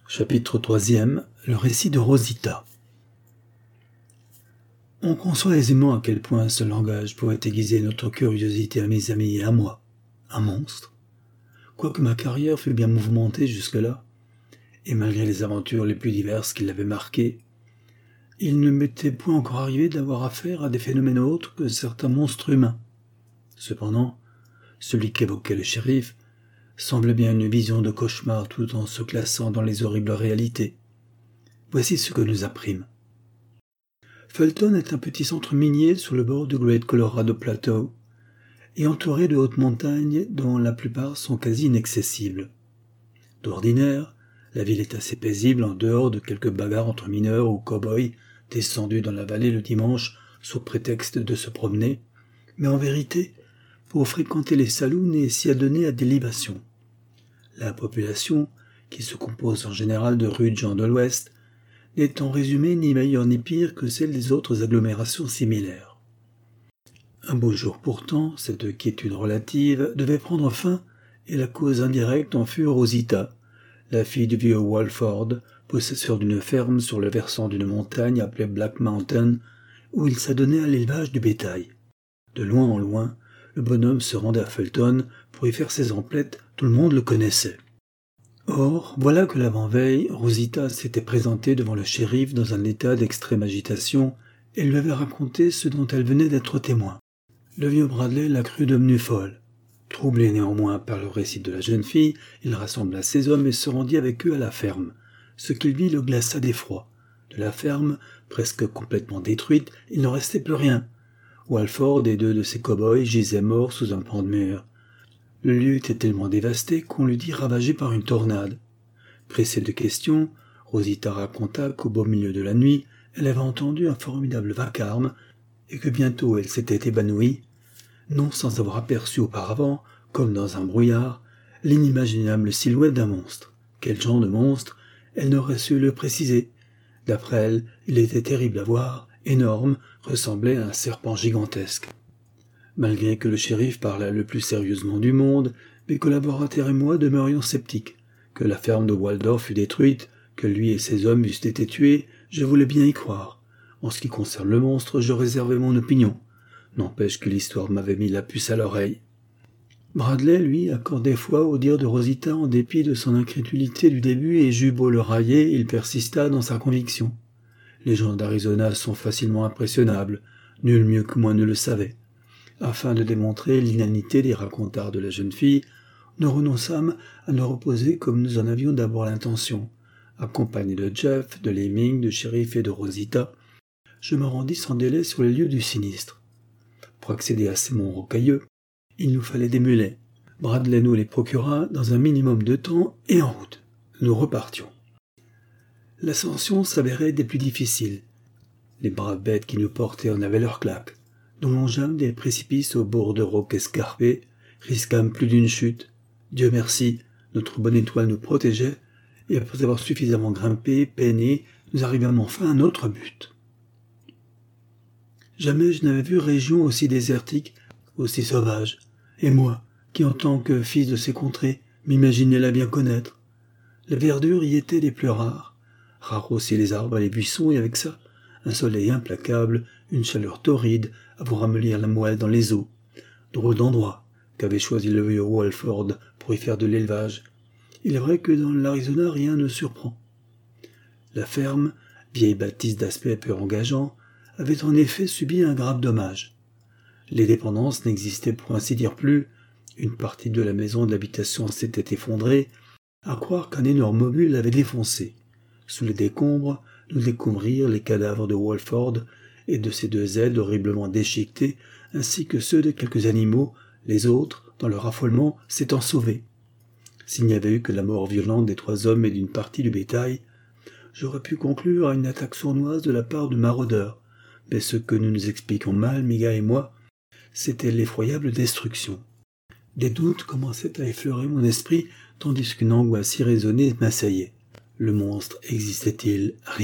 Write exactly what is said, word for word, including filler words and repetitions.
Chapitre troisième. Le récit de Rosita. On conçoit aisément à quel point ce langage pouvait aiguiser notre curiosité à mes amis et à moi. Un monstre. Quoique ma carrière fût bien mouvementée jusque-là, et malgré les aventures les plus diverses qui l'avaient marquée, il ne m'était point encore arrivé d'avoir affaire à des phénomènes autres que certains monstres humains. Cependant, celui qu'évoquait le shérif semble bien une vision de cauchemar tout en se classant dans les horribles réalités. Voici ce que nous apprîmes. Fulton est un petit centre minier sur le bord du Great Colorado Plateau et entouré de hautes montagnes dont la plupart sont quasi inaccessibles. D'ordinaire, la ville est assez paisible en dehors de quelques bagarres entre mineurs ou cow-boys descendus dans la vallée le dimanche sous prétexte de se promener, mais en vérité, pour fréquenter les saloons et s'y adonner à des libations. La population, qui se compose en général de rudes gens de l'Ouest, n'est en résumé ni meilleure ni pire que celle des autres agglomérations similaires. Un beau jour pourtant, cette quiétude relative devait prendre fin, et la cause indirecte en fut Rosita, la fille du vieux Walford, possesseur d'une ferme sur le versant d'une montagne appelée Black Mountain, où il s'adonnait à l'élevage du bétail. De loin en loin, le bonhomme se rendait à Fulton pour y faire ses emplettes, tout le monde le connaissait. Or, voilà que l'avant-veille, Rosita s'était présentée devant le shérif dans un état d'extrême agitation et lui avait raconté ce dont elle venait d'être témoin. Le vieux Bradley la crut devenue folle. Troublé néanmoins par le récit de la jeune fille, il rassembla ses hommes et se rendit avec eux à la ferme. Ce qu'il vit le glaça d'effroi. De la ferme, presque complètement détruite, il n'en restait plus rien. Walford et deux de ses cow-boys gisaient morts sous un pan de mur. Le lieu était tellement dévasté qu'on l'eût dit ravagé par une tornade. Pressée de questions, Rosita raconta qu'au beau milieu de la nuit, elle avait entendu un formidable vacarme et que bientôt elle s'était évanouie, non sans avoir aperçu auparavant, comme dans un brouillard, l'inimaginable silhouette d'un monstre. Quel genre de monstre, elle n'aurait su le préciser. D'après elle, il était terrible à voir, énorme, ressemblait à un serpent gigantesque. Malgré que le shérif parla le plus sérieusement du monde, mes collaborateurs et moi demeurions sceptiques. Que la ferme de Waldorf fût détruite, que lui et ses hommes eussent été tués, je voulais bien y croire. En ce qui concerne le monstre, je réservais mon opinion. N'empêche que l'histoire m'avait mis la puce à l'oreille. Bradley, lui, accordait foi au dire de Rosita en dépit de son incrédulité du début et j'eus beau le railler, il persista dans sa conviction. Les gens d'Arizona sont facilement impressionnables, nul mieux que moi ne le savait. Afin de démontrer l'inanité des racontars de la jeune fille, nous renonçâmes à nous reposer comme nous en avions d'abord l'intention. Accompagné de Jeff, de Lemming, de shérif et de Rosita, je me rendis sans délai sur les lieux du sinistre. Pour accéder à ces monts rocailleux, il nous fallait des mulets. Bradley nous les procura dans un minimum de temps et en route. Nous repartions. L'ascension s'avérait des plus difficiles. Les braves bêtes qui nous portaient en avaient leur claque. Nous longeâmes des précipices au bord de rocs escarpés, risquâmes plus d'une chute. Dieu merci, notre bonne étoile nous protégeait, et après avoir suffisamment grimpé, peiné, nous arrivâmes enfin à notre but. Jamais je n'avais vu région aussi désertique, aussi sauvage, et moi, qui en tant que fils de ces contrées, m'imaginais la bien connaître. La verdure y était des plus rares, rares aussi les arbres et les buissons, et avec ça, un soleil implacable, une chaleur torride, à vous ramollir la moelle dans les os. Drôle d'endroit qu'avait choisi le vieux Walford pour y faire de l'élevage. Il est vrai que dans l'Arizona rien ne surprend. La ferme, vieille bâtisse d'aspect peu engageant, avait en effet subi un grave dommage. Les dépendances n'existaient pour ainsi dire plus, une partie de la maison d'habitation s'était effondrée, à croire qu'un énorme mobile l'avait défoncé. Sous les décombres, nous découvrirent les cadavres de Walford et de ses deux ailes horriblement déchiquetées, ainsi que ceux de quelques animaux, les autres, dans leur affolement, s'étant sauvés. S'il n'y avait eu que la mort violente des trois hommes et d'une partie du bétail, j'aurais pu conclure à une attaque sournoise de la part de maraudeurs, mais ce que nous nous expliquions mal, Miga et moi, c'était l'effroyable destruction. Des doutes commençaient à effleurer mon esprit, tandis qu'une angoisse irraisonnée m'assaillait. Le monstre existait-il réellement ?